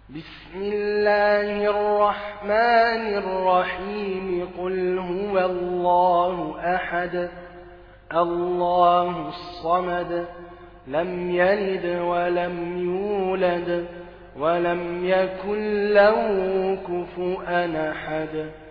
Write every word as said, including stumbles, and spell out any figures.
بسم الله الرحمن الرحيم قل هو الله أحد الله الصمد لم يلد ولم يولد ولم يكن له كفؤا أحد